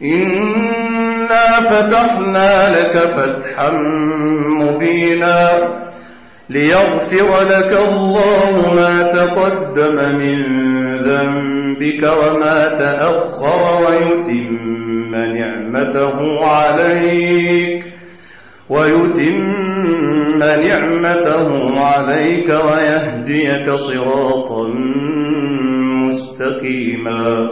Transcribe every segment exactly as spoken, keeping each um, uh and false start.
إنا فتحنا لك فتحا مبينا ليغفر لك الله ما تقدم من ذنبك وما تأخر ويتم نعمته عليك ويتم نعمته عليك ويهديك صراطا مستقيما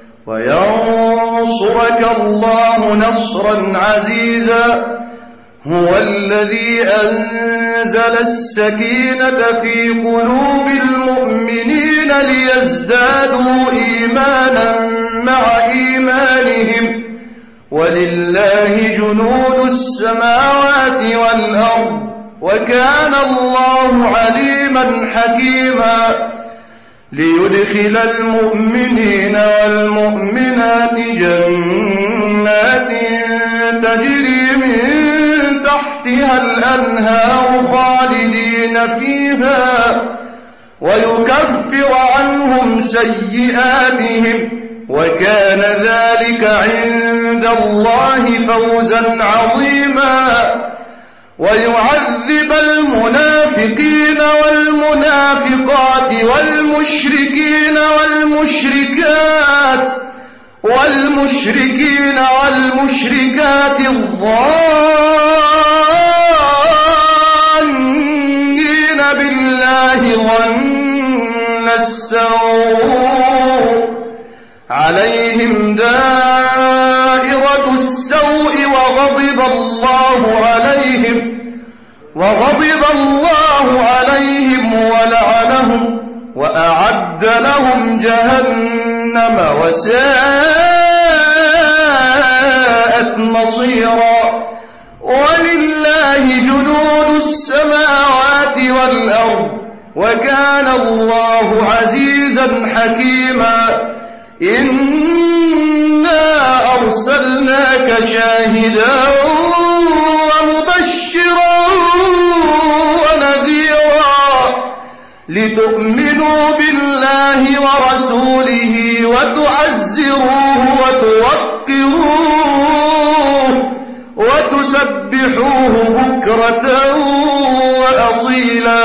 وينصرك الله نصرا عزيزا هو الذي أنزل السكينة في قلوب المؤمنين ليزدادوا إيمانا مع إيمانهم ولله جنود السماوات والأرض وكان الله عليما حكيما ليدخل المؤمنين والمؤمنات جنات تجري من تحتها الأنهار خالدين فيها ويكفر عنهم سيئاتهم وكان ذلك عند الله فوزا عظيما ويعذب المنافقين والمنافقات والمشركين والمشركات والمشركين والمشركات الظانين بالله ظن السوء عليهم دائرة السوء وغضب الله عليهم وغضب الله عليهم ولعنهم وأعد لهم جهنم وساءت مصيرا ولله جنود السماوات والأرض وكان الله عزيزا حكيما إنا أرسلناك شاهدا ومبشرا ونذيرا لتؤمنوا بالله ورسوله وتعزروه وتوقروه وتسبحوه بكرة وأصيلا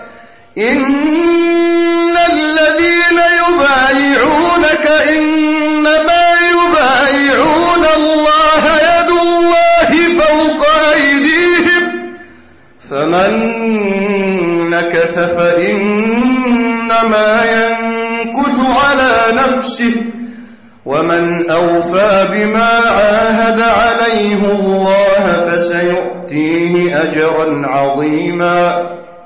إن الذين يبايعونك إنما يبايعون الله يد الله فوق أيديهم فمن نكث فإنما ينكث على نفسه ومن أوفى بما عاهد عليه الله فسيؤتيه أجرا عظيما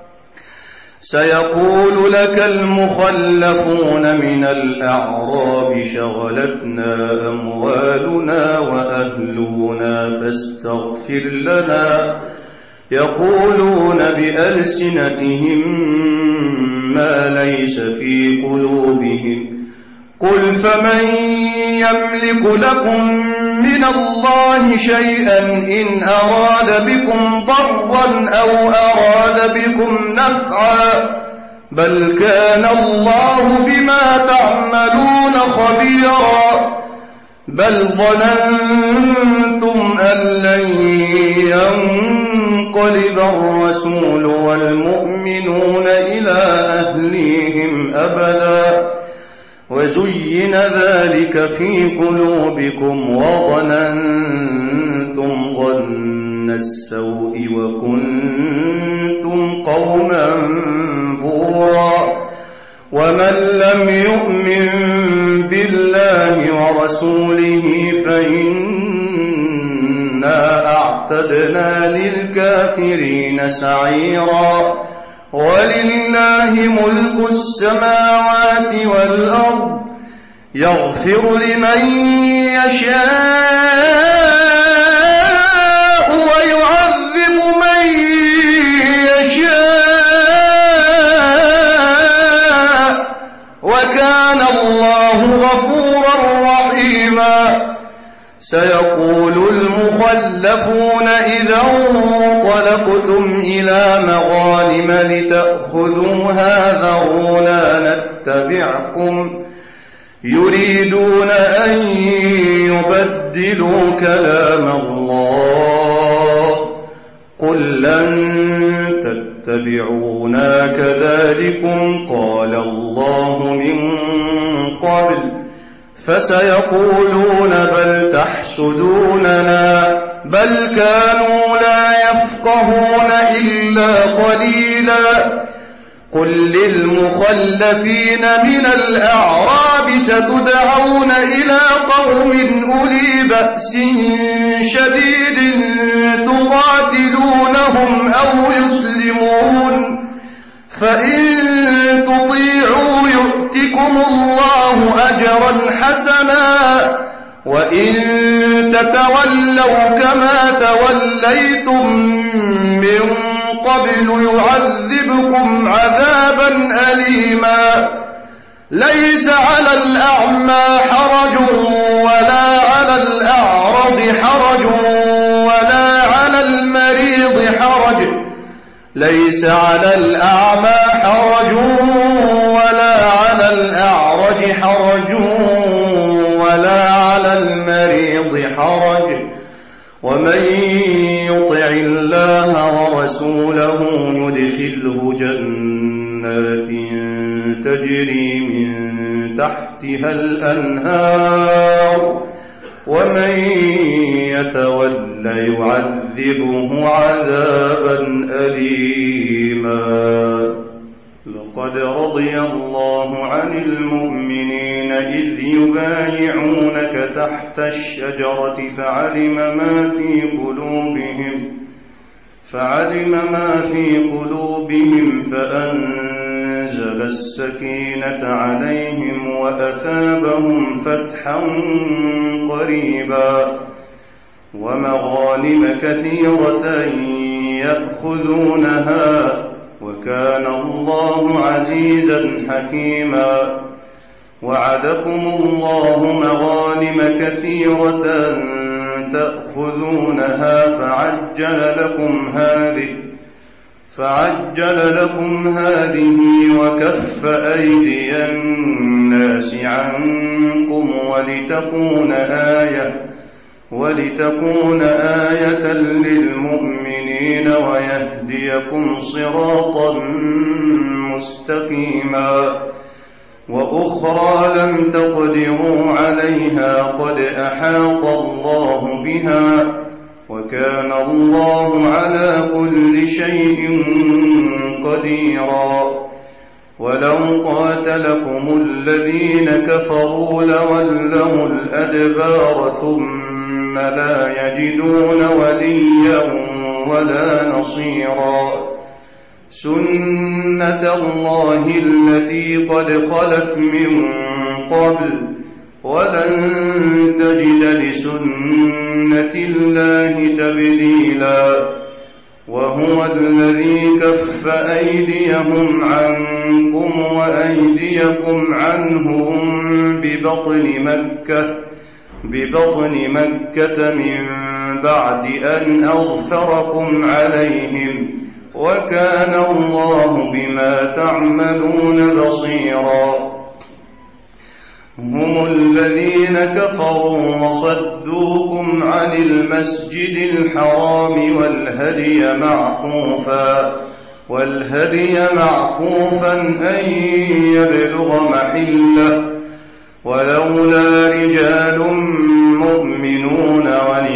سيقول لك المخلفون من الأعراب شغلتنا أموالنا وأهلنا فاستغفر لنا يقولون بألسنتهم ما ليس في قلوبهم قل فمن يملك لكم من الله شيئا إن أراد بكم ضرا أو أراد بكم نفعا بل كان الله بما تعملون خبيرا بل ظننتم أن لن ينقلب الرسول والمؤمنون إلى أهليهم أبدا وزين ذلك في قلوبكم وظننتم ظن السوء وكنتم قوما بورا ومن لم يؤمن بالله ورسوله فإنا أعتدنا للكافرين سعيرا ولله ملك السماوات والأرض يغفر لمن يشاء ويعذب من يشاء وكان الله غفورا رحيما سيقول المخلفون إذا انطلقتم إلى مغانم لتأخذوها ذرونا نتبعكم يريدون أن يبدلوا كلام الله قل لن تتبعونا كذلكم قال الله من قبل فسيقولون بل تحسدوننا بل كانوا لا يفقهون إلا قليلا قل للمخلفين من الأعراب ستدعون إلى قوم أولي بأس شديد تقاتلونهم أو يسلمون فإن تطيعوا يؤتكم الله أجرا حسنا وإن تتولوا كما توليتم من قبل يعذبكم عذابا أليما ليس على الأعمى حرج ولا على الأعرج حرج ولا على المريض حرج ليس على الأعمى حرج ولا على الأعرج حرج ولا على المريض حرج ومن يطع الله ورسوله يدخله جنات تجري من تحتها الأنهار ومن يتول يعذبه عذابا أليما لقد رضي الله عن المؤمنين إذ يبايعونك تحت الشجرة فعلم ما في قلوبهم فعلم ما في قلوبهم فأنزل السكينة عليهم وأثابهم فتحا قريبا ومغانم كثيرة يأخذونها وكان الله عزيزا حكيما وعدكم الله مغانم كثيرة تأخذونها فعجل لكم هذه فعجل لكم هذه وكف أيدي الناس عنكم ولتكون آية ولتكون آية للمؤمنين ويهديكم صراطا مستقيما وأخرى لم تقدروا عليها قد أحاط الله بها وكان الله على كل شيء قديرا ولو قاتلكم الذين كفروا لولوا الأدبار ثم لا يجدون وليا ولا نصيرا سنة الله التي قد خلت من قبل ولن تجد لسنة الله تبديلا وهو الذي كف أيديهم عنكم وأيديكم عنهم ببطن مكة ببطن مكة من بعد أن أغفركم عليهم وكان الله بما تعملون بصيرا هم الذين كفروا وصدوكم عن المسجد الحرام والهدي معكوفا والهدي معكوفا أن يبلغ محله ولولا رجال مؤمنون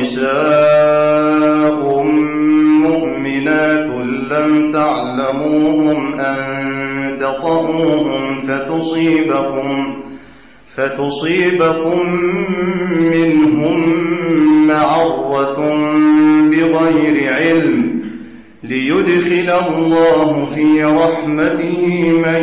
ونساء مؤمنات لم تعلموهم أن تطؤوهم فتصيبكم فتصيبكم منهم معرة بغير علم ليدخل الله في رحمته من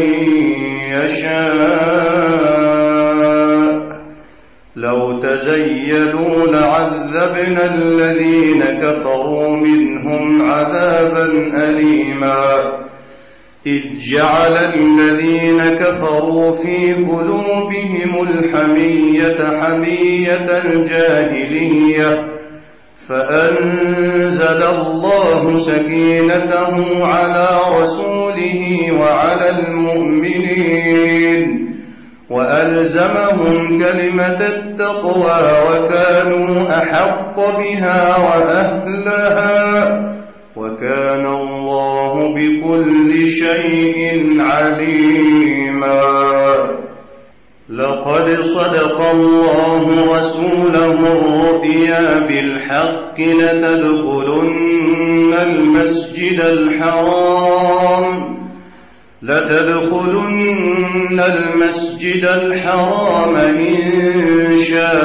يشاء لو تزيلوا لعذبنا الذين كفروا منهم عذابا أليما إذ جعل الذين كفروا في قلوبهم الحمية حمية الجاهلية فأنزل الله سكينته على رسوله وعلى المؤمنين وألزمهم كلمة التقوى وكانوا أحق بها وأهلها وكان الله بكل شيء عليما. لقد صدق الله رسوله الرؤيا بالحق لتدخلن المسجد الحرام لتدخلن المسجد الحرام إن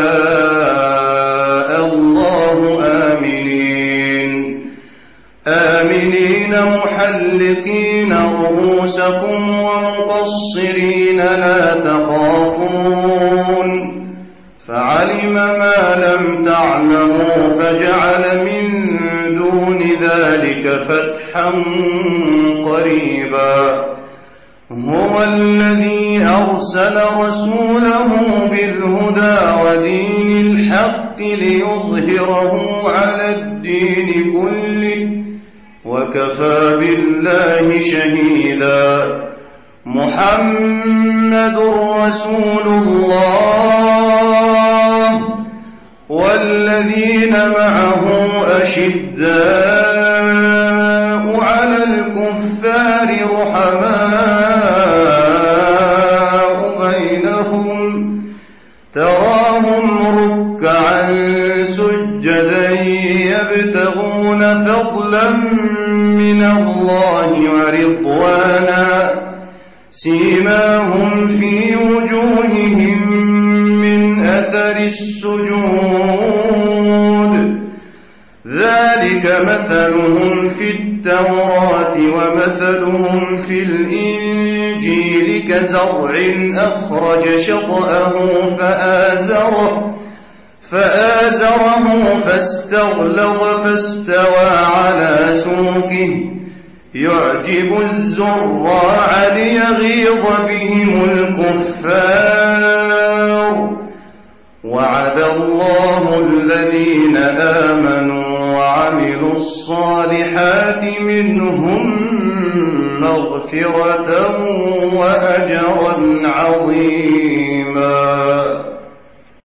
شاء الله آمنين آمنين محلقين رؤوسكم ومقصرين لا تخافون فعلم ما لم تعلموا فجعل من دون ذلك فتحا قريبا. هو الذي أرسل رسوله بالهدى ودين الحق ليظهره على الدين كله وكفى بالله شهيدا. محمد رسول الله والذين معه أشداء على الكفار رحماء بينهم تراهم ركعا سجدا يبتغون فضلا من الله ورضوانا سيماهم في وجوههم من أثر السجود ذلك مثلهم في التوراة ومثلهم في الإنجيل كزرع أخرج شطأه فآزره فآزره فاستغلظ فاستوى على سوقه يعجب الزراع ليغيظ بهم الكفار. وعد الله الذين آمنوا وعملوا الصالحات منهم مغفرة وأجرا عظيما.